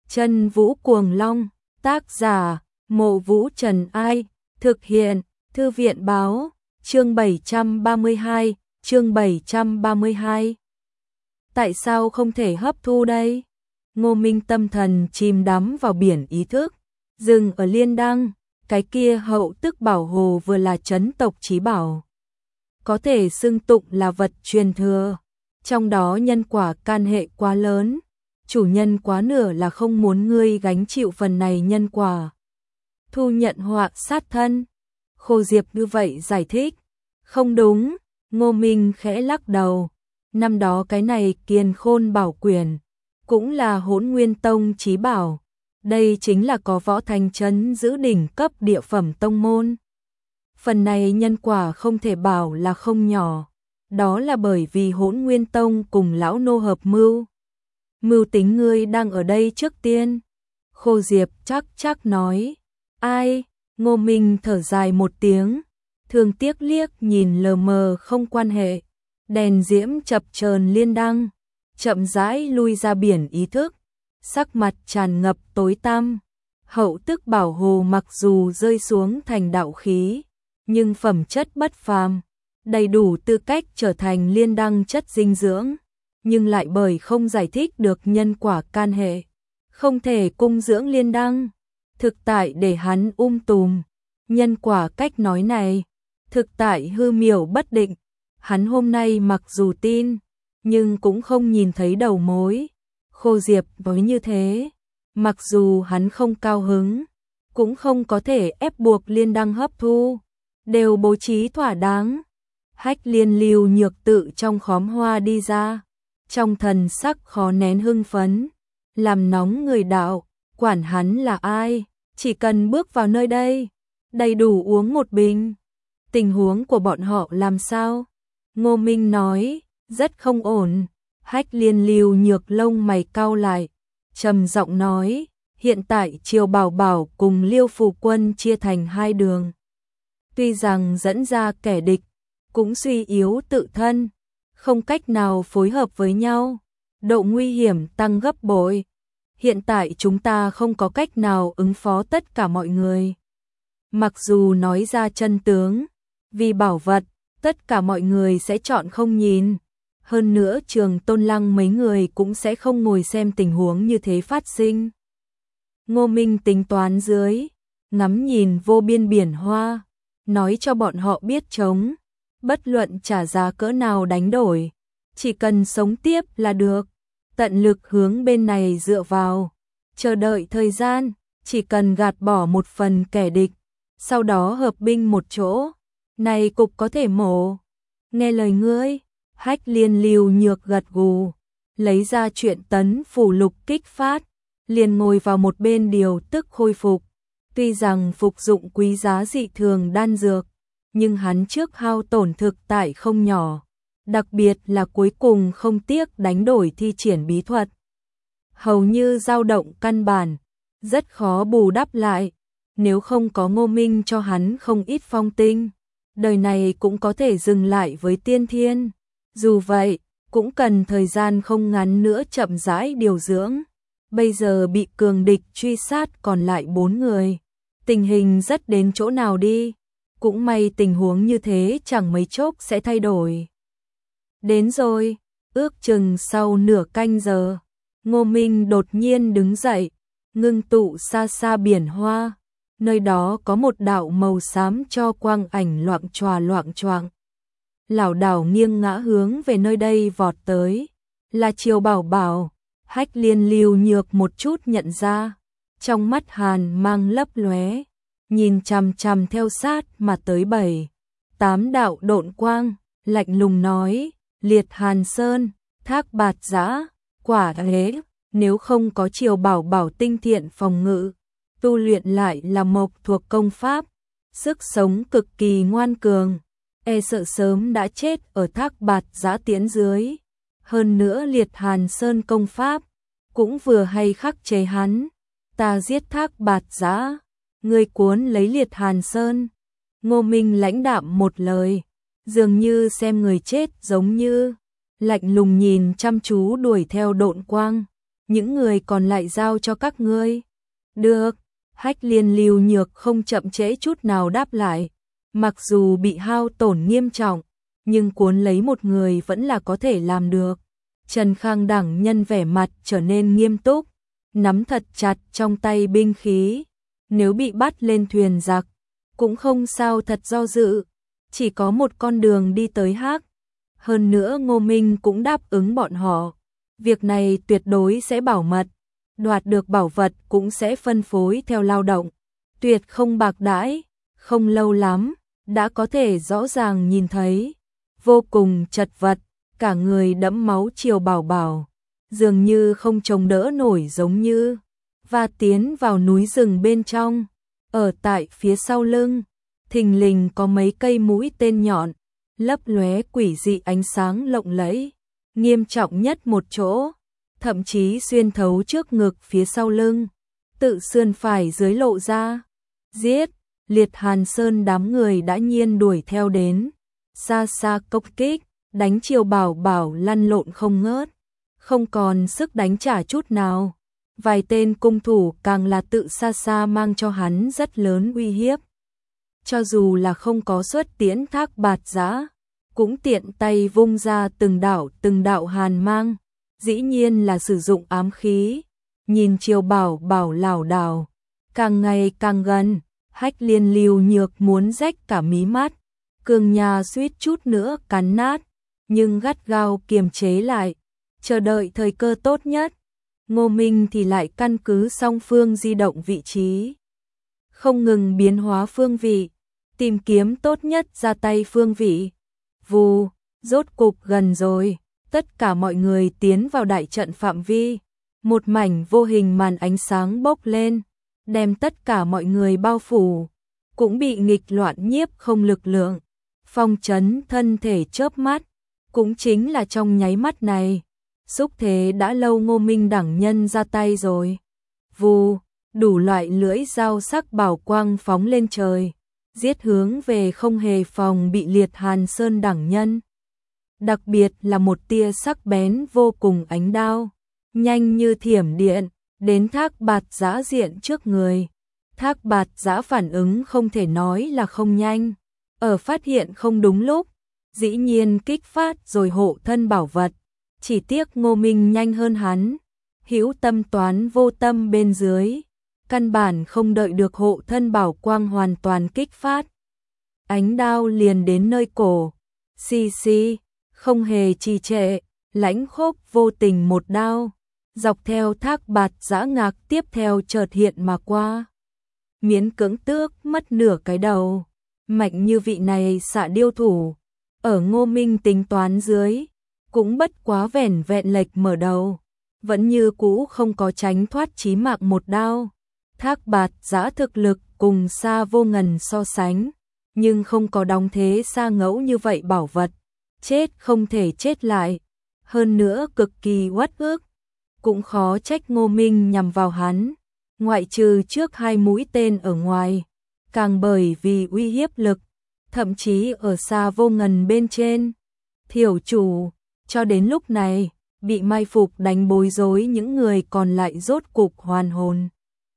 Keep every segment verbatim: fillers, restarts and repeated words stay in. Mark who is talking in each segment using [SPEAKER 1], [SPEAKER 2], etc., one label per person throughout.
[SPEAKER 1] Chân Vũ Cuồng Long, tác giả, Mộ Vũ Trần Ai, thực hiện, Thư viện Báo, chương bảy trăm ba mươi hai, chương bảy trăm ba mươi hai. Tại sao không thể hấp thu đây? Ngô Minh tâm thần chìm đắm vào biển ý thức, dừng ở Liên Đăng, cái kia hậu tức bảo hồ vừa là trấn tộc chí bảo. Có thể xưng tụng là vật truyền thừa, trong đó nhân quả can hệ quá lớn, chủ nhân quá nửa là không muốn ngươi gánh chịu phần này nhân quả. Thu nhận họa sát thân. Khô Diệp như vậy giải thích. Không đúng, Ngô Minh khẽ lắc đầu. Năm đó cái này Kiền Khôn Bảo Quyển cũng là Hỗn Nguyên Tông chí bảo. Đây chính là có võ thành trấn giữ đỉnh cấp địa phẩm tông môn. Phần này nhân quả không thể bảo là không nhỏ. Đó là bởi vì Hỗn Nguyên Tông cùng lão nô hợp mưu. Mưu tính ngươi đang ở đây trước tiên. Khô Diệp chắc chắc nói. Ai? Ngô Minh thở dài một tiếng, thương tiếc liếc nhìn lờ mờ không quan hệ. Đèn diễm chập chờn Liên Đăng, chậm rãi lui ra biển ý thức, sắc mặt tràn ngập tối tăm. Hậu tức bảo hồ mặc dù rơi xuống thành đạo khí, nhưng phẩm chất bất phàm, đầy đủ tư cách trở thành Liên Đăng chất dinh dưỡng, nhưng lại bởi không giải thích được nhân quả can hệ, không thể cung dưỡng Liên Đăng. Thực tại để hắn um tùm, nhân quả cách nói này, thực tại hư miểu bất định. Hắn hôm nay mặc dù tin, nhưng cũng không nhìn thấy đầu mối. Khô Diệp nói như thế, mặc dù hắn không cao hứng, cũng không có thể ép buộc Liên Đăng hấp thu, đều bố trí thỏa đáng. Hách Liên Lưu Nhược tự trong khóm hoa đi ra, trong thần sắc khó nén hưng phấn, làm nóng người đạo, quản hắn là ai, chỉ cần bước vào nơi đây, đầy đủ uống một bình. Tình huống của bọn họ làm sao? Ngô Minh nói, rất không ổn. Hách Liên Lưu Nhược lông mày cau lại, trầm giọng nói, hiện tại Triều Bảo Bảo cùng Liêu Phù Quân chia thành hai đường. Tuy rằng dẫn ra kẻ địch, cũng suy yếu tự thân, không cách nào phối hợp với nhau, độ nguy hiểm tăng gấp bội. Hiện tại chúng ta không có cách nào ứng phó tất cả mọi người. Mặc dù nói ra chân tướng, vì bảo vật, tất cả mọi người sẽ chọn không nhìn. Hơn nữa Trường Tôn Lăng mấy người cũng sẽ không ngồi xem tình huống như thế phát sinh. Ngô Minh tính toán dưới, ngắm nhìn vô biên biển hoa, nói cho bọn họ biết chống, bất luận trả giá cỡ nào đánh đổi, chỉ cần sống tiếp là được. Tận lực hướng bên này dựa vào, chờ đợi thời gian, chỉ cần gạt bỏ một phần kẻ địch, sau đó hợp binh một chỗ, này cục có thể mổ. Nghe lời ngươi, Hách Liên Lưu Nhược gật gù, lấy ra truyện tấn phủ lục kích phát, liền ngồi vào một bên điều tức khôi phục. Tuy rằng phục dụng quý giá dị thường đan dược, nhưng hắn trước hao tổn thực tại không nhỏ. Đặc biệt là cuối cùng không tiếc đánh đổi thi triển bí thuật. Hầu như dao động căn bản, rất khó bù đắp lại. Nếu không có Ngô Minh cho hắn không ít phong tinh, đời này cũng có thể dừng lại với tiên thiên. Dù vậy, cũng cần thời gian không ngắn nữa chậm rãi điều dưỡng. Bây giờ bị cường địch truy sát còn lại bốn người. Tình hình rất đến chỗ nào đi. Cũng may tình huống như thế chẳng mấy chốc sẽ thay đổi. Đến rồi, ước chừng sau nửa canh giờ, Ngô Minh đột nhiên đứng dậy, ngưng tụ xa xa biển hoa, nơi đó có một đạo màu xám cho quang ảnh loạng choạng loạng choạng. Lảo đảo nghiêng ngã hướng về nơi đây vọt tới, là Triều Bảo Bảo. Hách Liên Lưu Nhược một chút nhận ra, trong mắt hàn mang lấp lóe, nhìn chằm chằm theo sát mà tới bảy, tám đạo độn quang, lạnh lùng nói. Liệt Hàn Sơn, Thác Bạt Giã, quả thế, nếu không có Triều Bảo Bảo tinh thiện phòng ngự, tu luyện lại là mộc thuộc công pháp, sức sống cực kỳ ngoan cường, e sợ sớm đã chết ở Thác Bạt Giã tiễn dưới. Hơn nữa Liệt Hàn Sơn công pháp, cũng vừa hay khắc chế hắn. Ta giết Thác Bạt Giã, người cuốn lấy Liệt Hàn Sơn. Ngô Minh lãnh đạm một lời, dường như xem người chết giống như, lạnh lùng nhìn chăm chú đuổi theo độn quang, những người còn lại giao cho các ngươi. Được, Hách Liên Lưu Nhược không chậm trễ chút nào đáp lại, mặc dù bị hao tổn nghiêm trọng, nhưng cuốn lấy một người vẫn là có thể làm được. Trần Khang Đẳng Nhân vẻ mặt trở nên nghiêm túc, nắm thật chặt trong tay binh khí, nếu bị bắt lên thuyền giặc, cũng không sao thật do dự, chỉ có một con đường đi tới Hắc. Hơn nữa Ngô Minh cũng đáp ứng bọn họ, việc này tuyệt đối sẽ bảo mật, đoạt được bảo vật cũng sẽ phân phối theo lao động, tuyệt không bạc đãi. Không lâu lắm, đã có thể rõ ràng nhìn thấy, vô cùng chật vật, cả người đẫm máu Triều Bảo Bảo, dường như không chống đỡ nổi giống như, và tiến vào núi rừng bên trong, ở tại phía sau lưng, thình lình có mấy cây mũi tên nhọn, lấp lóe quỷ dị ánh sáng lộng lẫy, nghiêm trọng nhất một chỗ, thậm chí xuyên thấu trước ngực phía sau lưng, tự sườn phải dưới lộ ra. Giết! Liệt Hàn Sơn đám người đã nhiên đuổi theo đến, xa xa công kích, đánh Triều Bảo Bảo lăn lộn không ngớt, không còn sức đánh trả chút nào. Vài tên cung thủ càng là tự xa xa mang cho hắn rất lớn uy hiếp. Cho dù là không có xuất tiễn Thác Bạt Giã, cũng tiện tay vung ra từng đạo từng đạo hàn mang, dĩ nhiên là sử dụng ám khí. Nhìn Triều Bảo Bảo lảo đảo, càng ngày càng gần, Hách Liên Lưu Nhược muốn rách cả mí mắt, cường nhà suýt chút nữa cắn nát, nhưng gắt gao kiềm chế lại, chờ đợi thời cơ tốt nhất. Ngô Minh thì lại căn cứ song phương di động vị trí, không ngừng biến hóa phương vị, tìm kiếm tốt nhất ra tay phương vị. Vù, rốt cục gần rồi, tất cả mọi người tiến vào đại trận phạm vi, một mảnh vô hình màn ánh sáng bốc lên, đem tất cả mọi người bao phủ, cũng bị nghịch loạn nhiếp không lực lượng, phong trấn thân thể chớp mắt, cũng chính là trong nháy mắt này, xúc thế đã lâu Ngô Minh Đẳng Nhân ra tay rồi. Vù, đủ loại lưỡi dao sắc bảo quang phóng lên trời, giết hướng về không hề phòng bị Liệt Hàn Sơn Đẳng Nhân. Đặc biệt là một tia sắc bén vô cùng ánh đao, nhanh như thiểm điện, đến Thác Bạt Giã diện trước người. Thác Bạt Giã phản ứng không thể nói là không nhanh, ở phát hiện không đúng lúc, dĩ nhiên kích phát rồi hộ thân bảo vật, chỉ tiếc Ngô Minh nhanh hơn hắn, hữu tâm toán vô tâm bên dưới, căn bản không đợi được hộ thân bảo quang hoàn toàn kích phát. Ánh đao liền đến nơi cổ, xì xì, không hề trì trệ, lãnh khốc vô tình một đao, dọc theo Thác Bạt Giã ngạc tiếp theo chợt hiện mà qua. Miễn cưỡng tước mất nửa cái đầu, mạnh như vị này xạ điêu thủ, ở Ngô Minh tính toán dưới, cũng bất quá vẻn vẹn lệch mở đầu, vẫn như cũ không có tránh thoát chí mạng một đao. Thác Bạt Giã thực lực cùng Sa Vô Ngần so sánh, nhưng không có đóng thế xa ngẫu như vậy bảo vật, chết không thể chết lại, hơn nữa cực kỳ uất ức, cũng khó trách Ngô Minh nhằm vào hắn, ngoại trừ trước hai mũi tên ở ngoài, càng bởi vì uy hiếp lực, thậm chí ở Sa Vô Ngần bên trên. Thiểu chủ, cho đến lúc này, bị mai phục đánh bối rối những người còn lại rốt cục hoàn hồn.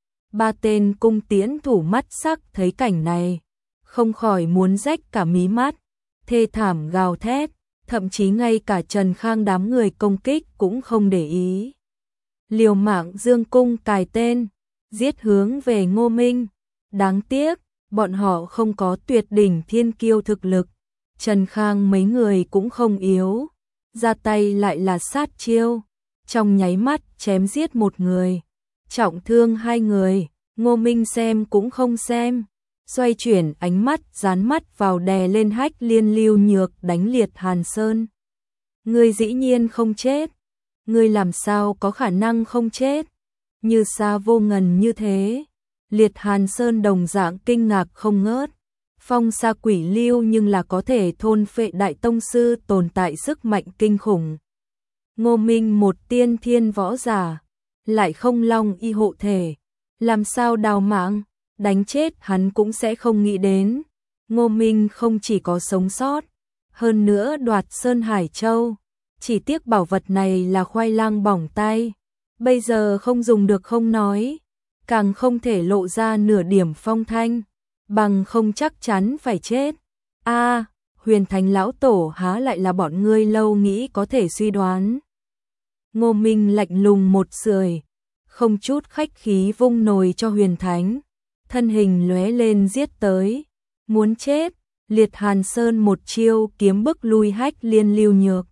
[SPEAKER 1] Ba tên cung tiễn thủ mắt sắc thấy cảnh này, không khỏi muốn rách cả mí mắt, thê thảm gào thét, thậm chí ngay cả Trần Khang đám người công kích cũng không để ý. Liều mạng dương cung cài tên, giết hướng về Ngô Minh. Đáng tiếc, bọn họ không có tuyệt đỉnh thiên kiêu thực lực, Trần Khang mấy người cũng không yếu, ra tay lại là sát chiêu, trong nháy mắt chém giết một người, trọng thương hai người. Ngô Minh xem cũng không xem, xoay chuyển ánh mắt dán mắt vào đè lên Hách Liên Lưu Nhược đánh Liệt Hàn Sơn. Ngươi dĩ nhiên không chết, ngươi làm sao có khả năng không chết? Như Sa Vô Ngần như thế, Liệt Hàn Sơn đồng dạng kinh ngạc không ngớt. Phong Sa Quỷ Lưu nhưng là có thể thôn phệ đại tông sư tồn tại sức mạnh kinh khủng. Ngô Minh một tiên thiên võ giả, lại không long y hộ thể, làm sao đào mạng, đánh chết hắn cũng sẽ không nghĩ đến. Ngô Minh không chỉ có sống sót, hơn nữa đoạt Sơn Hải Châu, chỉ tiếc bảo vật này là khoai lang bỏng tay, bây giờ không dùng được không nói, càng không thể lộ ra nửa điểm phong thanh, bằng không chắc chắn phải chết. A, Huyền Thánh lão tổ há lại là bọn ngươi lâu nghĩ có thể suy đoán. Ngô Minh lạnh lùng một sưởi, không chút khách khí vung nồi cho Huyền Thánh, thân hình lóe lên giết tới, muốn chết. Liệt Hàn Sơn một chiêu kiếm bức lui Hách Liên Lưu Nhược.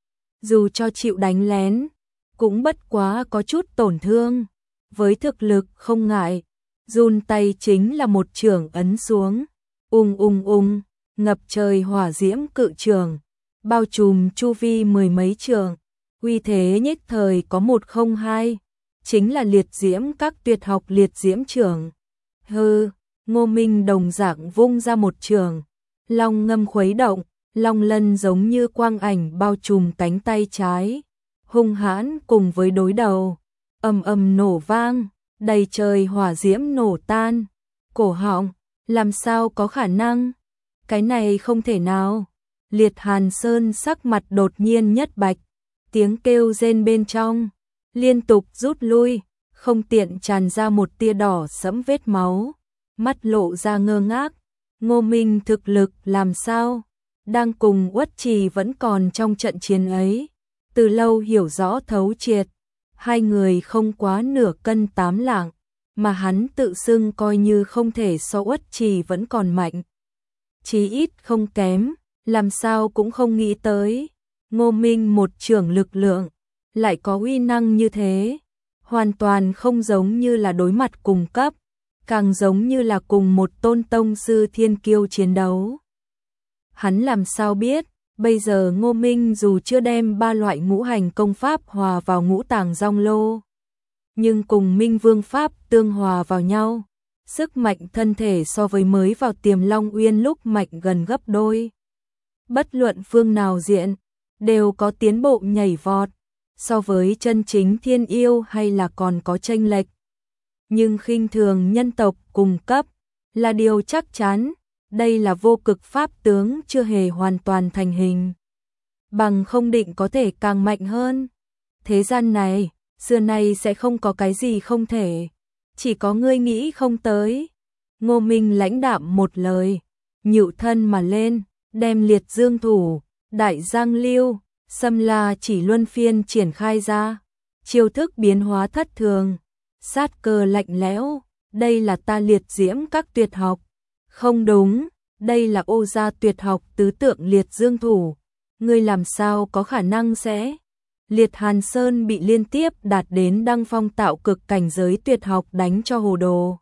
[SPEAKER 1] Dù cho chịu đánh lén, cũng bất quá có chút tổn thương, với thực lực không ngại, run tay chính là một chưởng ấn xuống, ung ung ung, ngập trời hỏa diễm cự trường, bao trùm chu vi mười mấy trường, uy thế nhất thời có một không hai, chính là liệt diễm các tuyệt học liệt diễm trường. Hừ, Ngô Minh đồng dạng vung ra một trường, long ngâm khuấy động, long lân giống như quang ảnh bao trùm cánh tay trái, hung hãn cùng với đối đầu, ầm ầm nổ vang, đầy trời hỏa diễm nổ tan, cổ họng, làm sao có khả năng, cái này không thể nào. Liệt Hàn Sơn sắc mặt đột nhiên nhất bạch, tiếng kêu rên bên trong, liên tục rút lui, không tiện tràn ra một tia đỏ sẫm vết máu, mắt lộ ra ngơ ngác. Ngô Minh thực lực làm sao? Đang cùng Uất Trì vẫn còn trong trận chiến ấy, từ lâu hiểu rõ thấu triệt, hai người không quá nửa cân tám lạng, mà hắn tự xưng coi như không thể so Uất Trì vẫn còn mạnh. Chí ít không kém, làm sao cũng không nghĩ tới, Ngô Minh một trưởng lực lượng, lại có uy năng như thế, hoàn toàn không giống như là đối mặt cùng cấp, càng giống như là cùng một tôn tông sư thiên kiêu chiến đấu. Hắn làm sao biết, bây giờ Ngô Minh dù chưa đem ba loại ngũ hành công pháp hòa vào ngũ tàng rong lô, nhưng cùng Minh Vương Pháp tương hòa vào nhau, sức mạnh thân thể so với mới vào Tiềm Long Uyên lúc mạnh gần gấp đôi. Bất luận phương nào diện, đều có tiến bộ nhảy vọt, so với chân chính thiên yêu hay là còn có chênh lệch. Nhưng khinh thường nhân tộc cùng cấp là điều chắc chắn, đây là vô cực pháp tướng chưa hề hoàn toàn thành hình. Bằng không định có thể càng mạnh hơn. Thế gian này, xưa nay sẽ không có cái gì không thể, chỉ có ngươi nghĩ không tới. Ngô Minh lãnh đạm một lời, nhựu thân mà lên, đem liệt dương thủ, đại giang lưu, xâm la chỉ luân phiên triển khai ra, chiêu thức biến hóa thất thường, sát cơ lạnh lẽo, đây là ta liệt diễm các tuyệt học. Không đúng, đây là ô gia tuyệt học tứ tượng liệt dương thủ, ngươi làm sao có khả năng sẽ. Liệt Hàn Sơn bị liên tiếp đạt đến đăng phong tạo cực cảnh giới tuyệt học đánh cho hồ đồ.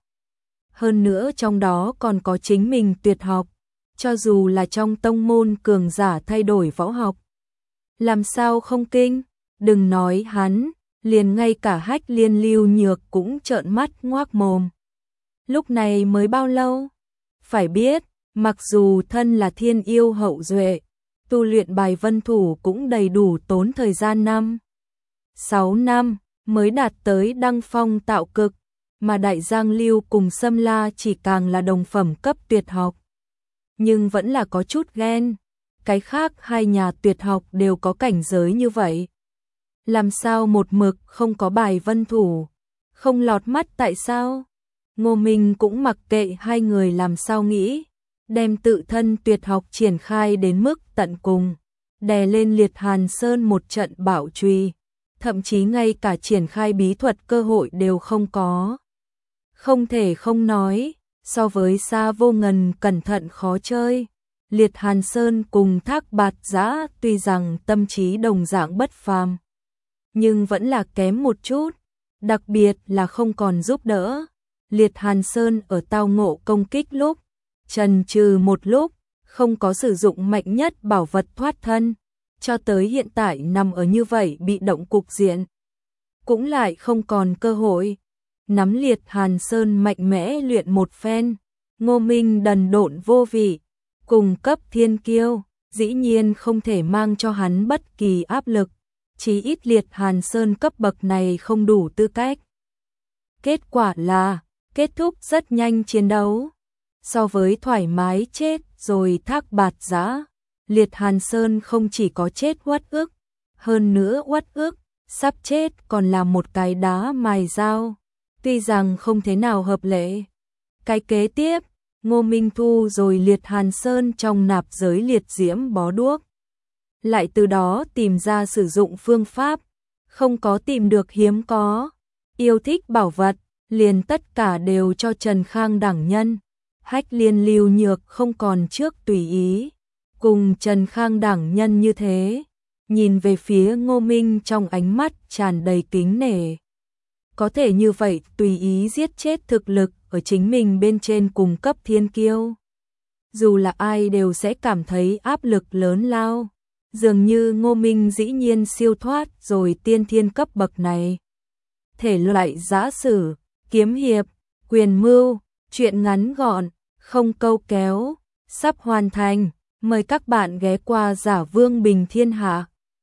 [SPEAKER 1] Hơn nữa trong đó còn có chính mình tuyệt học, cho dù là trong tông môn cường giả thay đổi võ học. Làm sao không kinh, đừng nói hắn, liền ngay cả Hách Liên Lưu Nhược cũng trợn mắt ngoác mồm. Lúc này mới bao lâu? Phải biết, mặc dù thân là thiên yêu hậu duệ, tu luyện bài vân thủ cũng đầy đủ tốn thời gian năm, sáu năm mới đạt tới đăng phong tạo cực, mà Đại Giang Lưu cùng Xâm La chỉ càng là đồng phẩm cấp tuyệt học. Nhưng vẫn là có chút ghen, cái khác hai nhà tuyệt học đều có cảnh giới như vậy. Làm sao một mực không có bài vân thủ, không lọt mắt tại sao? Ngô Minh cũng mặc kệ hai người làm sao nghĩ, đem tự thân tuyệt học triển khai đến mức tận cùng, đè lên Liệt Hàn Sơn một trận bảo truy, thậm chí ngay cả triển khai bí thuật cơ hội đều không có. Không thể không nói, so với Sa Vô Ngần cẩn thận khó chơi, Liệt Hàn Sơn cùng Thác Bạt Giã tuy rằng tâm trí đồng dạng bất phàm, nhưng vẫn là kém một chút, đặc biệt là không còn giúp đỡ. Liệt Hàn Sơn ở tao ngộ công kích lúc, chần chừ một lúc, không có sử dụng mạnh nhất bảo vật thoát thân, cho tới hiện tại nằm ở như vậy bị động cục diện, cũng lại không còn cơ hội. Nắm Liệt Hàn Sơn mạnh mẽ luyện một phen, Ngô Minh đần độn vô vị, cùng cấp thiên kiêu, dĩ nhiên không thể mang cho hắn bất kỳ áp lực, chí ít Liệt Hàn Sơn cấp bậc này không đủ tư cách. Kết quả là, kết thúc rất nhanh chiến đấu, so với thoải mái chết rồi Thác Bạt Giã, Liệt Hàn Sơn không chỉ có chết uất ức, hơn nữa uất ức, sắp chết còn là một cái đá mài dao, tuy rằng không thế nào hợp lệ. Cái kế tiếp, Ngô Minh Thu rồi liệt Hàn Sơn trong nạp giới liệt diễm bó đuốc. Lại từ đó tìm ra sử dụng phương pháp, không có tìm được hiếm có, yêu thích bảo vật, liền tất cả đều cho Trần Khang đẳng nhân. Hách Liên lưu nhược không còn trước tùy ý, cùng Trần Khang đẳng nhân như thế, nhìn về phía Ngô Minh trong ánh mắt tràn đầy kính nể. Có thể như vậy tùy ý giết chết thực lực ở chính mình bên trên cùng cấp thiên kiêu. Dù là ai đều sẽ cảm thấy áp lực lớn lao, dường như Ngô Minh dĩ nhiên siêu thoát rồi tiên thiên cấp bậc này. Thể loại giã sử, kiếm hiệp, quyền mưu, truyện ngắn gọn, không câu kéo, sắp hoàn thành, mời các bạn ghé qua Giả Vương Bình Thiên Hạ.